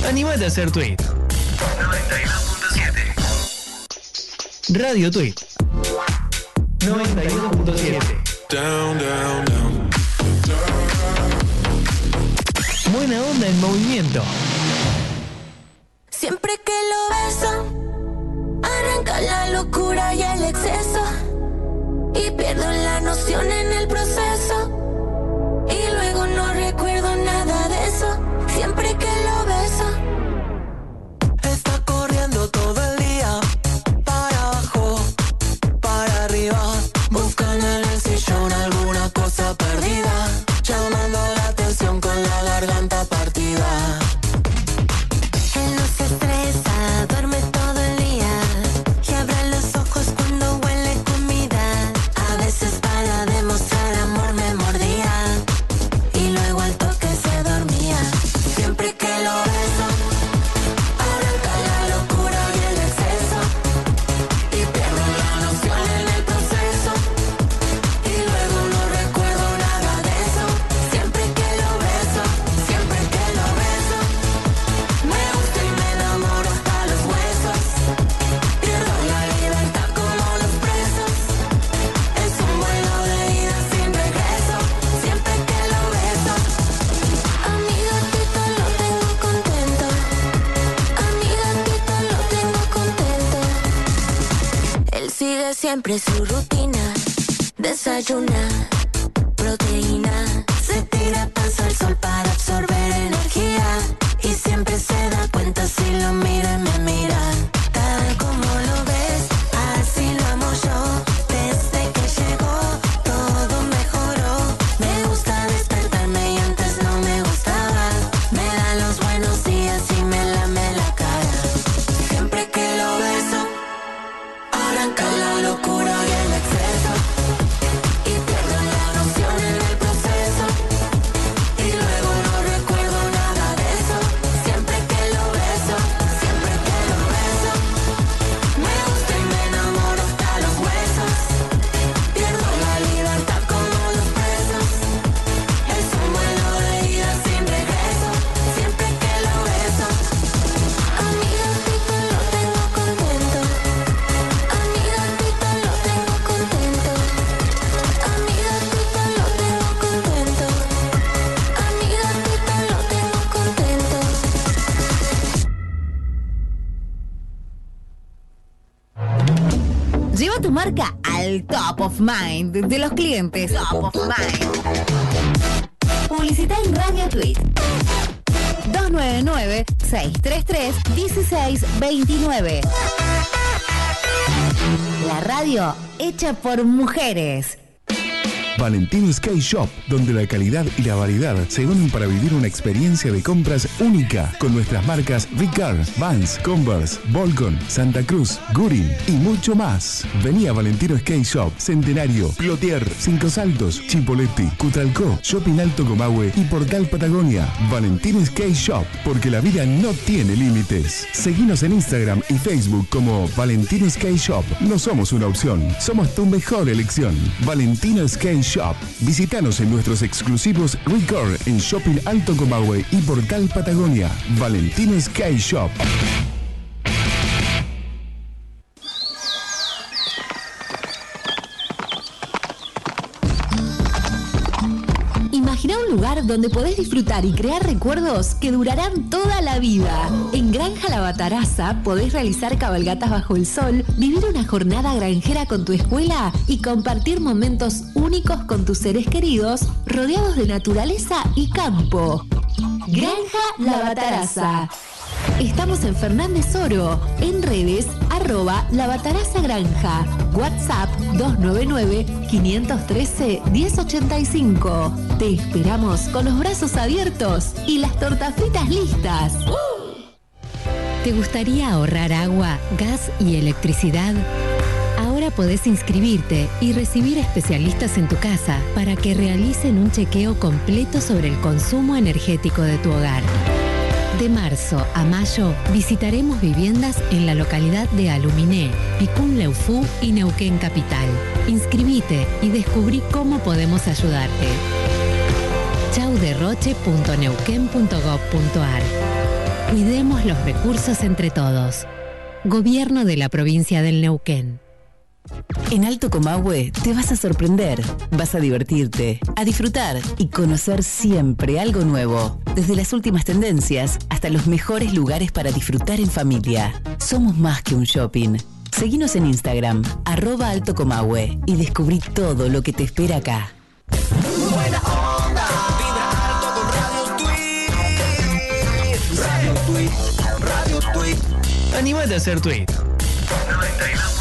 Anímate a hacer tweet. 92.7 Radio Tweet 91.7. Down, down, down. Buena onda en movimiento. Siempre que lo beso, arranca la locura y el exceso. Y pierdo la noción en el proceso. Y luego no recuerdo nada de eso. Siempre que lo beso. Está corriendo todo el día, para abajo, para arriba, buscando en el sillón alguna cosa perdida, llamando la atención con la garganta partida. Él no se estresa, duerme todo el día y abre los ojos cuando huele comida. A veces para demostrar amor me mordía y luego al toque se dormía. Siempre que lo beso, arranca la locura y el exceso. Y pierdo la noción en el proceso. Y luego no recuerdo nada de eso. Siempre que lo beso, siempre que lo beso. Me gusta y me enamoro hasta los huesos. Pierdo la libertad como los presos. Es un vuelo de ida sin regreso. Siempre que lo beso. A mi gatito lo tengo contento. A mi gatito lo tengo contento. Él sigue siempre su rutina. Desayuna, proteína. Se tira panza al sol para absorber energía. Y siempre se da cuenta si lo mira y me mira. Tal como lo ves, así lo amo yo. Desde que llegó, todo mejoró. Me gusta despertarme y antes no me gustaba. Me da los buenos días y me lame la cara. Siempre que lo beso, arranca la locura y el exceso. Y pierdo la noción en el proceso. Y luego no recuerdo nada de eso. Siempre que lo beso, siempre que lo beso. Me gusta y me enamoro hasta los huesos. Pierdo la libertad como los presos. Es un vuelo de ida sin regreso. Siempre que lo beso. A mi gatito lo tengo contento. A mi gatito lo tengo contento. A mi gatito lo tengo contento. A mi gatito lo tengo contento. Lleva tu marca al top of mind de los clientes. Top of mind. Publicita en Radio Tweet. 299-633-1629. La radio hecha por mujeres. Valentino Sky Shop, donde la calidad y la variedad se unen para vivir una experiencia de compras única con nuestras marcas Vicar, Vans, Converse, Volcon, Santa Cruz, Gurin y mucho más. Vení a Valentino Sky Shop, Centenario, Plotier, Cinco Saltos, Chipoleti, Cutralcó, Shopping Alto Comahue y Portal Patagonia. Valentino Sky Shop, porque la vida no tiene límites. Seguinos en Instagram y Facebook como Valentino Sky Shop. No somos una opción, somos tu mejor elección. Valentino Sky Shop. Visítanos en nuestros exclusivos Record en Shopping Alto Comahue y Portal Patagonia. Valentino Sky Shop. Imagina un lugar donde podés disfrutar y crear recuerdos que durarán toda la vida. En Granja La Bataraza podés realizar cabalgatas bajo el sol, vivir una jornada granjera con tu escuela y compartir momentos únicos con tus seres queridos, rodeados de naturaleza y campo. Granja La Bataraza. Estamos en Fernández Oro, en redes, @La Bataraza Granja, WhatsApp 299-513-1085. Te esperamos con los brazos abiertos y las tortas fritas listas. ¿Te gustaría ahorrar agua, gas y electricidad? Ahora podés inscribirte y recibir especialistas en tu casa para que realicen un chequeo completo sobre el consumo energético de tu hogar. De marzo a mayo visitaremos viviendas en la localidad de Aluminé, Picún Leufú y Neuquén Capital. Inscribite y descubrí cómo podemos ayudarte. chauderroche.neuquén.gov.ar Cuidemos los recursos entre todos. Gobierno de la provincia del Neuquén. En Alto Comahue te vas a sorprender, vas a divertirte, a disfrutar y conocer siempre algo nuevo. Desde las últimas tendencias hasta los mejores lugares para disfrutar en familia. Somos más que un shopping. Seguinos en Instagram, @Alto Comahue, y descubrí todo lo que te espera acá. Buena onda, vibra alto con Radio Tweet. Radio Tweet, Radio Tweet. Anímate a hacer tweet. 92.